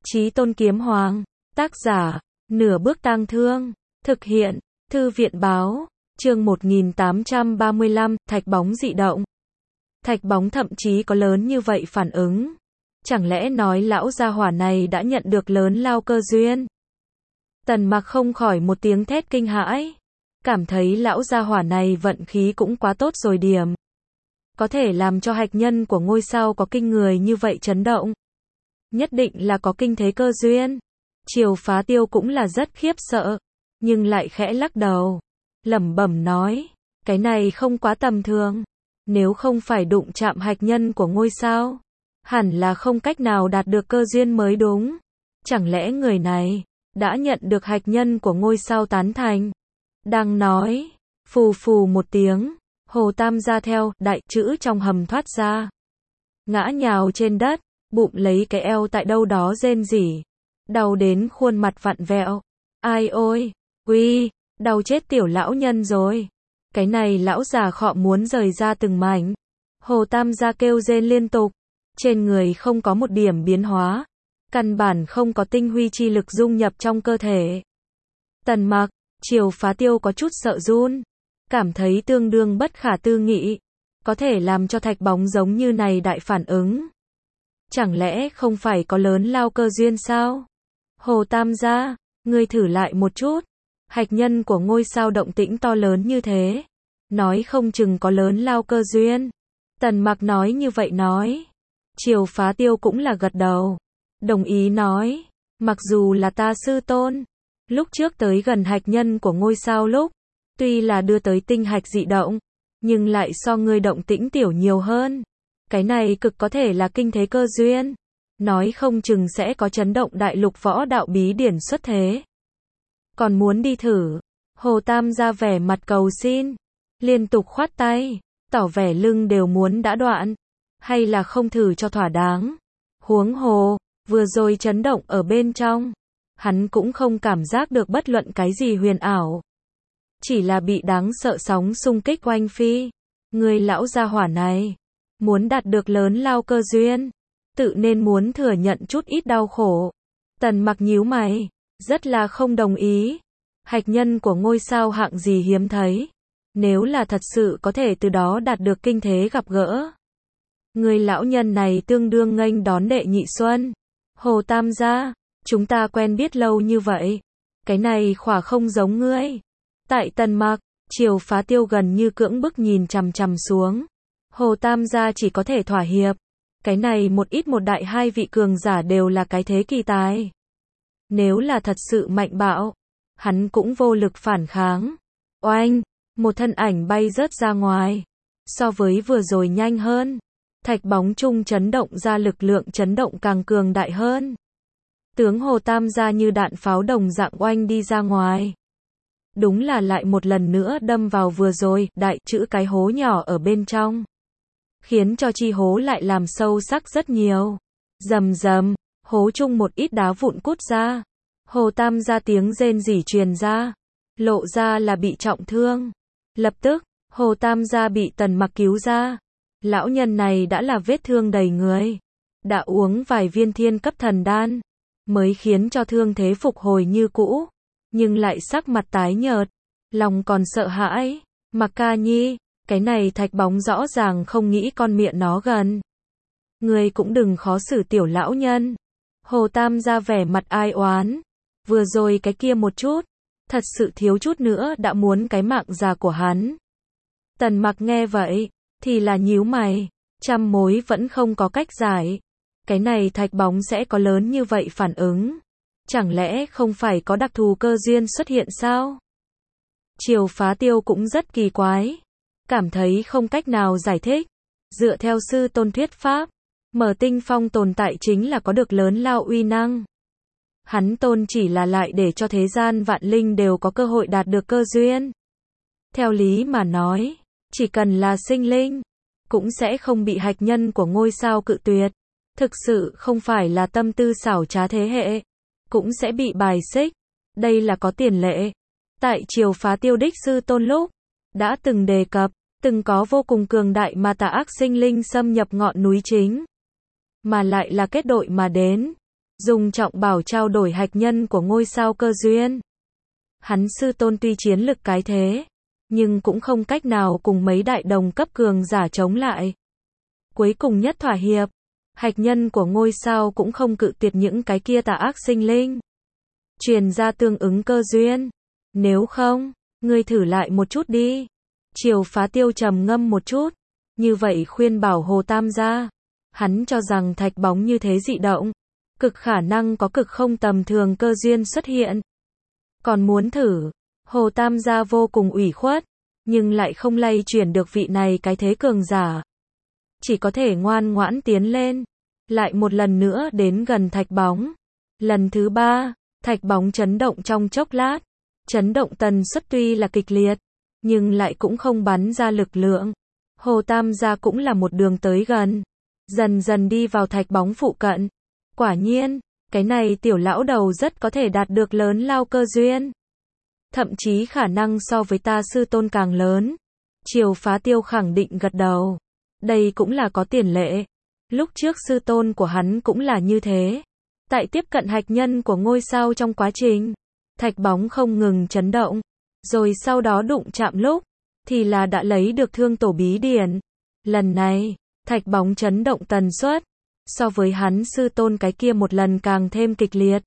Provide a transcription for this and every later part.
Chí Tôn Kiếm Hoàng, tác giả, Nửa Bước Tang Thương, thực hiện, Thư viện báo, chương 1835, thạch bóng dị động. Thạch bóng thậm chí có lớn như vậy phản ứng. Chẳng lẽ nói lão gia hỏa này đã nhận được lớn lao cơ duyên? Tần Mặc không khỏi một tiếng thét kinh hãi. Cảm thấy lão gia hỏa này vận khí cũng quá tốt rồi điểm. Có thể làm cho hạch nhân của ngôi sao có kinh người như vậy chấn động. Nhất định là có kinh thế cơ duyên. Triều Phá Tiêu cũng là rất khiếp sợ, nhưng lại khẽ lắc đầu, lẩm bẩm nói, cái này không quá tầm thường. Nếu không phải đụng chạm hạch nhân của ngôi sao, hẳn là không cách nào đạt được cơ duyên mới đúng. Chẳng lẽ người này đã nhận được hạch nhân của ngôi sao tán thành? Đang nói, phù phù một tiếng, Hồ Tam Gia theo đại chữ trong hầm thoát ra, ngã nhào trên đất, bụng lấy cái eo tại đâu đó rên rỉ, đau đến khuôn mặt vặn vẹo. Ai ôi, uy, đau chết tiểu lão nhân rồi. Cái này lão già khọ muốn rời ra từng mảnh. Hồ Tam Gia kêu rên liên tục, trên người không có một điểm biến hóa, căn bản không có tinh huy chi lực dung nhập trong cơ thể. Tần Mặc, Triều Phá Tiêu có chút sợ run, cảm thấy tương đương bất khả tư nghị, có thể làm cho thạch bóng giống như này đại phản ứng. Chẳng lẽ không phải có lớn lao cơ duyên sao? Hồ Tam Gia, ngươi thử lại một chút. Hạch nhân của ngôi sao động tĩnh to lớn như thế, nói không chừng có lớn lao cơ duyên. Tần Mặc nói như vậy nói. Triều Phá Tiêu cũng là gật đầu, đồng ý nói, mặc dù là ta sư tôn, lúc trước tới gần hạch nhân của ngôi sao lúc, tuy là đưa tới tinh hạch dị động, nhưng lại so ngươi động tĩnh tiểu nhiều hơn. Cái này cực có thể là kinh thế cơ duyên, nói không chừng sẽ có chấn động đại lục võ đạo bí điển xuất thế. Còn muốn đi thử? Hồ Tam ra vẻ mặt cầu xin, liên tục khoát tay, tỏ vẻ lưng đều muốn đã đoạn, hay là không thử cho thỏa đáng. Huống hồ, vừa rồi chấn động ở bên trong, hắn cũng không cảm giác được bất luận cái gì huyền ảo, chỉ là bị đáng sợ sóng xung kích oanh phi. Người lão gia hỏa này, muốn đạt được lớn lao cơ duyên, tự nên muốn thừa nhận chút ít đau khổ. Tần Mặc nhíu mày, rất là không đồng ý. Hạch nhân của ngôi sao hạng gì hiếm thấy, nếu là thật sự có thể từ đó đạt được kinh thế gặp gỡ. Người lão nhân này tương đương nghênh đón đệ nhị xuân. Hồ Tam Gia, chúng ta quen biết lâu như vậy, cái này khỏa không giống ngươi. Tại Tần Mặc, Triều Phá Tiêu gần như cưỡng bức nhìn chằm chằm xuống. Hồ Tam Gia chỉ có thể thỏa hiệp. Cái này một ít một đại hai vị cường giả đều là cái thế kỳ tài. Nếu là thật sự mạnh bạo, hắn cũng vô lực phản kháng. Oanh, một thân ảnh bay rớt ra ngoài. So với vừa rồi nhanh hơn. Thạch bóng chung chấn động ra lực lượng chấn động càng cường đại hơn. Tướng Hồ Tam Gia như đạn pháo đồng dạng oanh đi ra ngoài. Đúng là lại một lần nữa đâm vào vừa rồi, đại chữ cái hố nhỏ ở bên trong, khiến cho chi hố lại làm sâu sắc rất nhiều. Rầm rầm, hố chung một ít đá vụn cút ra. Hồ Tam Gia tiếng rên rỉ truyền ra, lộ ra là bị trọng thương. Lập tức, Hồ Tam Gia bị Tần Mặc cứu ra. Lão nhân này đã là vết thương đầy người, đã uống vài viên thiên cấp thần đan, mới khiến cho thương thế phục hồi như cũ, nhưng lại sắc mặt tái nhợt, lòng còn sợ hãi. Mặc Ca Nhi, cái này thạch bóng rõ ràng không nghĩ con miệng nó gần. Ngươi cũng đừng khó xử tiểu lão nhân. Hồ Tam ra vẻ mặt ai oán. Vừa rồi cái kia một chút, thật sự thiếu chút nữa đã muốn cái mạng già của hắn. Tần Mặc nghe vậy, thì là nhíu mày, trăm mối vẫn không có cách giải. Cái này thạch bóng sẽ có lớn như vậy phản ứng. Chẳng lẽ không phải có đặc thù cơ duyên xuất hiện sao? Triều Phá Tiêu cũng rất kỳ quái, cảm thấy không cách nào giải thích. Dựa theo sư tôn thuyết pháp, Mở Tinh Phong tồn tại chính là có được lớn lao uy năng. Hắn tôn chỉ là lại để cho thế gian vạn linh đều có cơ hội đạt được cơ duyên. Theo lý mà nói, chỉ cần là sinh linh, cũng sẽ không bị hạch nhân của ngôi sao cự tuyệt. Thực sự không phải là tâm tư xảo trá thế hệ, cũng sẽ bị bài xích. Đây là có tiền lệ. Tại Triều Phá Tiêu đích sư tôn lúc, đã từng đề cập, từng có vô cùng cường đại mà tà ác sinh linh xâm nhập ngọn núi chính. Mà lại là kết đội mà đến. dùng trọng bảo trao đổi hạch nhân của ngôi sao cơ duyên. Hắn sư tôn tuy chiến lực cái thế, nhưng cũng không cách nào cùng mấy đại đồng cấp cường giả chống lại. Cuối cùng nhất thỏa hiệp, hạch nhân của ngôi sao cũng không cự tuyệt những cái kia tà ác sinh linh. Truyền ra tương ứng cơ duyên. Nếu không, ngươi thử lại một chút đi. Triều Phá Tiêu trầm ngâm một chút, như vậy khuyên bảo Hồ Tam gia. Hắn cho rằng thạch bóng như thế dị động, cực khả năng có cực không tầm thường cơ duyên xuất hiện. Còn muốn thử, Hồ Tam gia vô cùng ủy khuất, nhưng lại không lay chuyển được vị này cái thế cường giả. Chỉ có thể ngoan ngoãn tiến lên, lại một lần nữa đến gần thạch bóng. Lần thứ 3, thạch bóng chấn động trong chốc lát. Chấn động tần suất tuy là kịch liệt, nhưng lại cũng không bắn ra lực lượng. Hồ Tam gia cũng là một đường tới gần, dần dần đi vào thạch bóng phụ cận. Quả nhiên, cái này tiểu lão đầu rất có thể đạt được lớn lao cơ duyên. Thậm chí khả năng so với ta sư tôn càng lớn. Triều Phá Tiêu khẳng định gật đầu. Đây cũng là có tiền lệ. Lúc trước sư tôn của hắn cũng là như thế. Tại tiếp cận hạch nhân của ngôi sao trong quá trình, thạch bóng không ngừng chấn động, rồi sau đó đụng chạm lúc, thì là đã lấy được thương tổ bí điển. Lần này, thạch bóng chấn động tần suất, so với hắn sư tôn cái kia một lần càng thêm kịch liệt.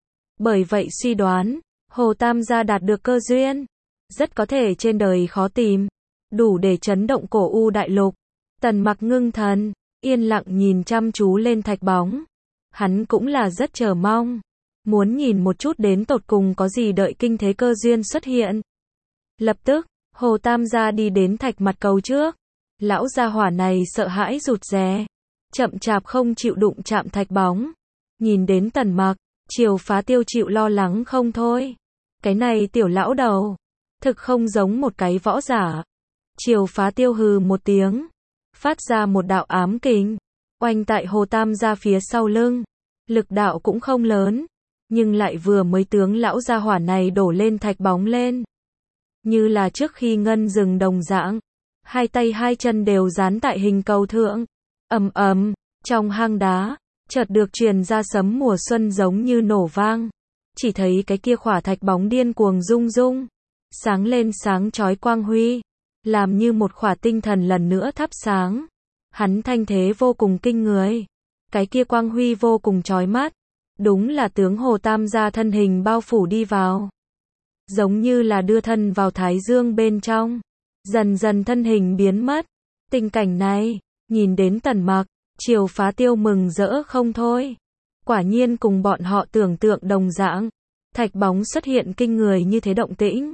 Bởi vậy suy đoán, Hồ Tam gia đạt được cơ duyên, rất có thể trên đời khó tìm, đủ để chấn động cổ u đại lục. Tần Mặc ngưng thần, yên lặng nhìn chăm chú lên thạch bóng. Hắn cũng là rất chờ mong, muốn nhìn một chút đến tột cùng có gì đợi kinh thế cơ duyên xuất hiện. Lập tức, Hồ Tam gia đi đến thạch mặt cầu trước. Lão gia hỏa này sợ hãi rụt rè, chậm chạp không chịu đụng chạm thạch bóng. Nhìn đến Tần Mặc, Triều Phá Tiêu chịu lo lắng không thôi. Cái này tiểu lão đầu, thực không giống một cái võ giả. Triều Phá Tiêu hừ một tiếng, phát ra một đạo ám kình, oanh tại Hồ Tam gia phía sau lưng. Lực đạo cũng không lớn, nhưng lại vừa mới tướng lão gia hỏa này đổ lên thạch bóng lên. Như là trước khi ngân rừng đồng dạng, hai tay hai chân đều dán tại hình cầu thượng. Ầm ầm, trong hang đá, chợt được truyền ra sấm mùa xuân giống như nổ vang. Chỉ thấy cái kia khỏa thạch bóng điên cuồng rung rung, sáng lên sáng chói quang huy, làm như một khỏa tinh thần lần nữa thắp sáng. Hắn thanh thế vô cùng kinh người, cái kia quang huy vô cùng chói mắt, đúng là tướng Hồ Tam gia thân hình bao phủ đi vào. Giống như là đưa thân vào thái dương bên trong, dần dần thân hình biến mất. Tình cảnh này, nhìn đến Tần Mặc, Triều Phá Tiêu mừng rỡ không thôi. Quả nhiên cùng bọn họ tưởng tượng đồng dạng, thạch bóng xuất hiện kinh người như thế động tĩnh,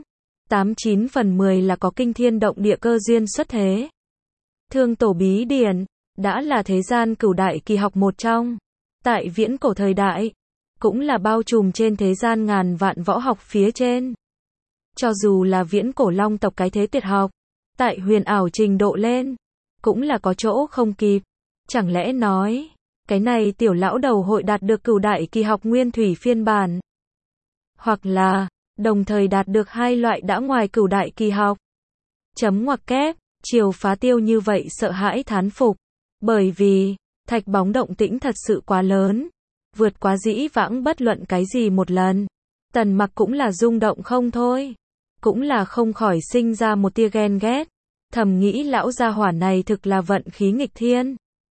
89 phần 10 là có kinh thiên động địa cơ duyên xuất thế. Thương tổ bí điển, đã là thế gian cửu đại kỳ học một trong. Tại viễn cổ thời đại, cũng là bao trùm trên thế gian ngàn vạn võ học phía trên. Cho dù là viễn cổ long tộc cái thế tuyệt học, tại huyền ảo trình độ lên, cũng là có chỗ không kịp. Chẳng lẽ nói, cái này tiểu lão đầu hội đạt được cửu đại kỳ học nguyên thủy phiên bản, hoặc là đồng thời đạt được hai loại đã ngoài cửu đại kỳ học. Chấm ngoặc kép, Triều Phá Tiêu như vậy sợ hãi thán phục, bởi vì thạch bóng động tĩnh thật sự quá lớn, vượt quá dĩ vãng bất luận cái gì một lần. Tần Mặc cũng là rung động không thôi, cũng là không khỏi sinh ra một tia ghen ghét, thầm nghĩ lão gia hỏa này thực là vận khí nghịch thiên.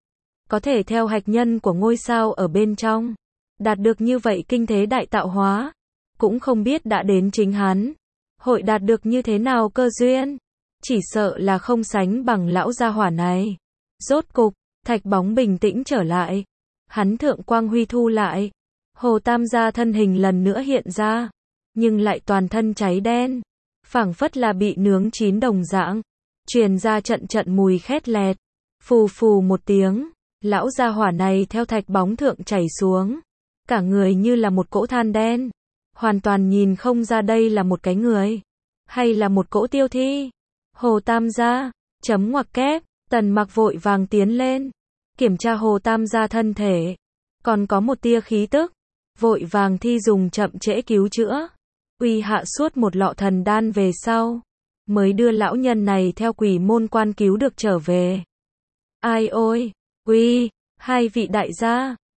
Có thể theo hạch nhân của ngôi sao ở bên trong, đạt được như vậy kinh thế đại tạo hóa, cũng không biết đã đến chính hắn, hội đạt được như thế nào cơ duyên, chỉ sợ là không sánh bằng lão gia hỏa này. Rốt cục, thạch bóng bình tĩnh trở lại, hắn thượng quang huy thu lại, Hồ Tam gia thân hình lần nữa hiện ra, nhưng lại toàn thân cháy đen, phảng phất là bị nướng chín đồng dạng, truyền ra trận trận mùi khét lẹt. Phù phù một tiếng, lão gia hỏa này theo thạch bóng thượng chảy xuống, cả người như là một cỗ than đen, hoàn toàn nhìn không ra đây là một cái người, hay là một cỗ tiêu thi. Hồ Tam gia, chấm ngoặc kép, Tần Mặc vội vàng tiến lên, kiểm tra Hồ Tam gia thân thể, còn có một tia khí tức, vội vàng thi dùng chậm trễ cứu chữa, uy hạ suốt một lọ thần đan về sau, mới đưa lão nhân này theo quỷ môn quan cứu được trở về. Ai ôi, uy, hai vị đại gia,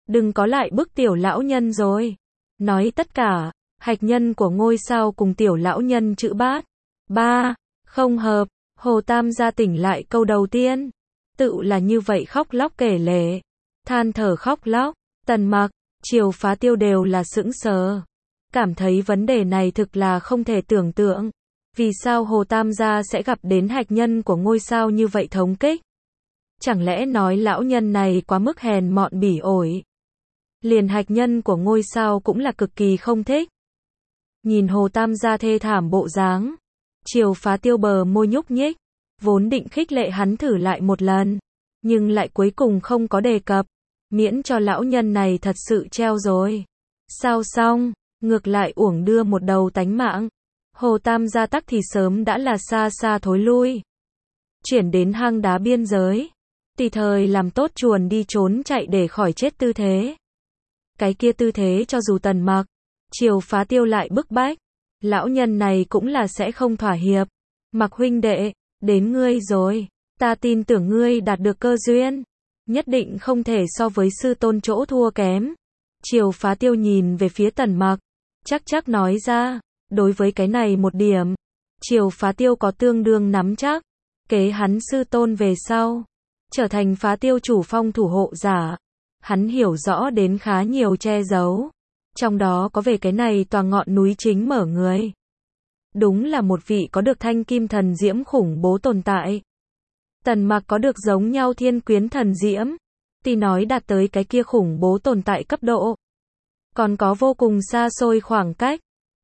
đừng có lại bức tiểu lão nhân rồi. Nói tất cả, hạch nhân của ngôi sao cùng tiểu lão nhân chữ bát. Ba, không hợp, Hồ Tam gia tỉnh lại câu đầu tiên. Tự là như vậy khóc lóc kể lể. Than thở khóc lóc, Tần Mặc, Triều Phá Tiêu đều là sững sờ. Cảm thấy vấn đề này thực là không thể tưởng tượng. Vì sao Hồ Tam gia sẽ gặp đến hạch nhân của ngôi sao như vậy thống kích? Chẳng lẽ nói lão nhân này quá mức hèn mọn bỉ ổi? Liền hạch nhân của ngôi sao cũng là cực kỳ không thích. Nhìn Hồ Tam gia thê thảm bộ dáng, Triều Phá Tiêu bờ môi nhúc nhích, vốn định khích lệ hắn thử lại một lần, nhưng lại cuối cùng không có đề cập, miễn cho lão nhân này thật sự treo rồi. Sao xong, ngược lại uổng đưa một đầu tánh mạng. Hồ Tam gia tắc thì sớm đã là xa xa thối lui, chuyển đến hang đá biên giới, tùy thời làm tốt chuồn đi trốn chạy để khỏi chết tư thế. Cái kia tư thế cho dù Tần Mặc, Triều Phá Tiêu lại bức bách, lão nhân này cũng là sẽ không thỏa hiệp. Mặc huynh đệ, đến ngươi rồi, ta tin tưởng ngươi đạt được cơ duyên, nhất định không thể so với sư tôn chỗ thua kém. Triều Phá Tiêu nhìn về phía Tần Mặc, chắc nói ra, đối với cái này một điểm, Triều Phá Tiêu có tương đương nắm chắc, kế hắn sư tôn về sau, trở thành Phá Tiêu chủ phong thủ hộ giả. Hắn hiểu rõ đến khá nhiều che giấu, trong đó có về cái này tòa ngọn núi chính mở người. Đúng là một vị có được thanh kim thần diễm khủng bố tồn tại. Tần Mặc có được giống nhau thiên quyến thần diễm, tuy nói đạt tới cái kia khủng bố tồn tại cấp độ, còn có vô cùng xa xôi khoảng cách,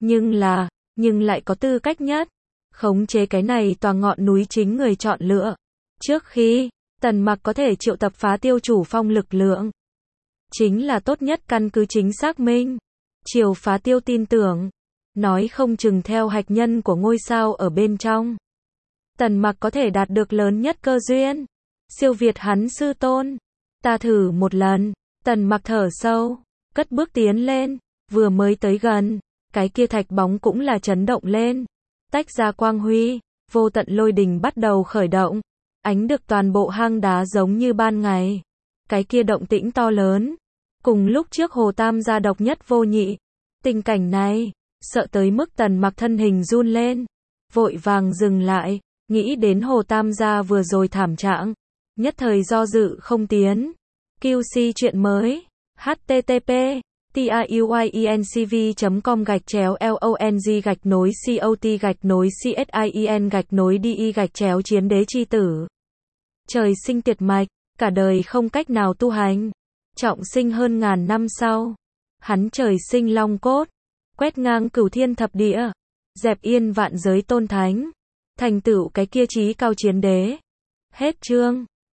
nhưng lại có tư cách nhất, khống chế cái này tòa ngọn núi chính người chọn lựa. Trước khi Tần Mặc có thể triệu tập Phá Tiêu chủ phong lực lượng, chính là tốt nhất căn cứ chính xác minh. Triều Phá Tiêu tin tưởng, nói không chừng theo hạch nhân của ngôi sao ở bên trong, Tần Mặc có thể đạt được lớn nhất cơ duyên, siêu việt hắn sư tôn. Ta thử một lần. Tần Mặc thở sâu, cất bước tiến lên, vừa mới tới gần, cái kia thạch bóng cũng là chấn động lên, tách ra quang huy, vô tận lôi đình bắt đầu khởi động, ánh được toàn bộ hang đá giống như ban ngày. Cái kia động tĩnh to lớn, cùng lúc trước Hồ Tam gia độc nhất vô nhị. Tình cảnh này, sợ tới mức Tần Mặc thân hình run lên, vội vàng dừng lại, nghĩ đến Hồ Tam gia vừa rồi thảm trạng, nhất thời do dự không tiến. QC chuyện mới, http tiuyenscv.com/long-cot-csin-chiến đế chi tử. Trời sinh tiệt mạch, cả đời không cách nào tu hành, trọng sinh hơn ngàn năm sau, hắn trời sinh long cốt, quét ngang cửu thiên thập địa, dẹp yên vạn giới tôn thánh, thành tựu cái kia chí cao chiến đế. Hết chương.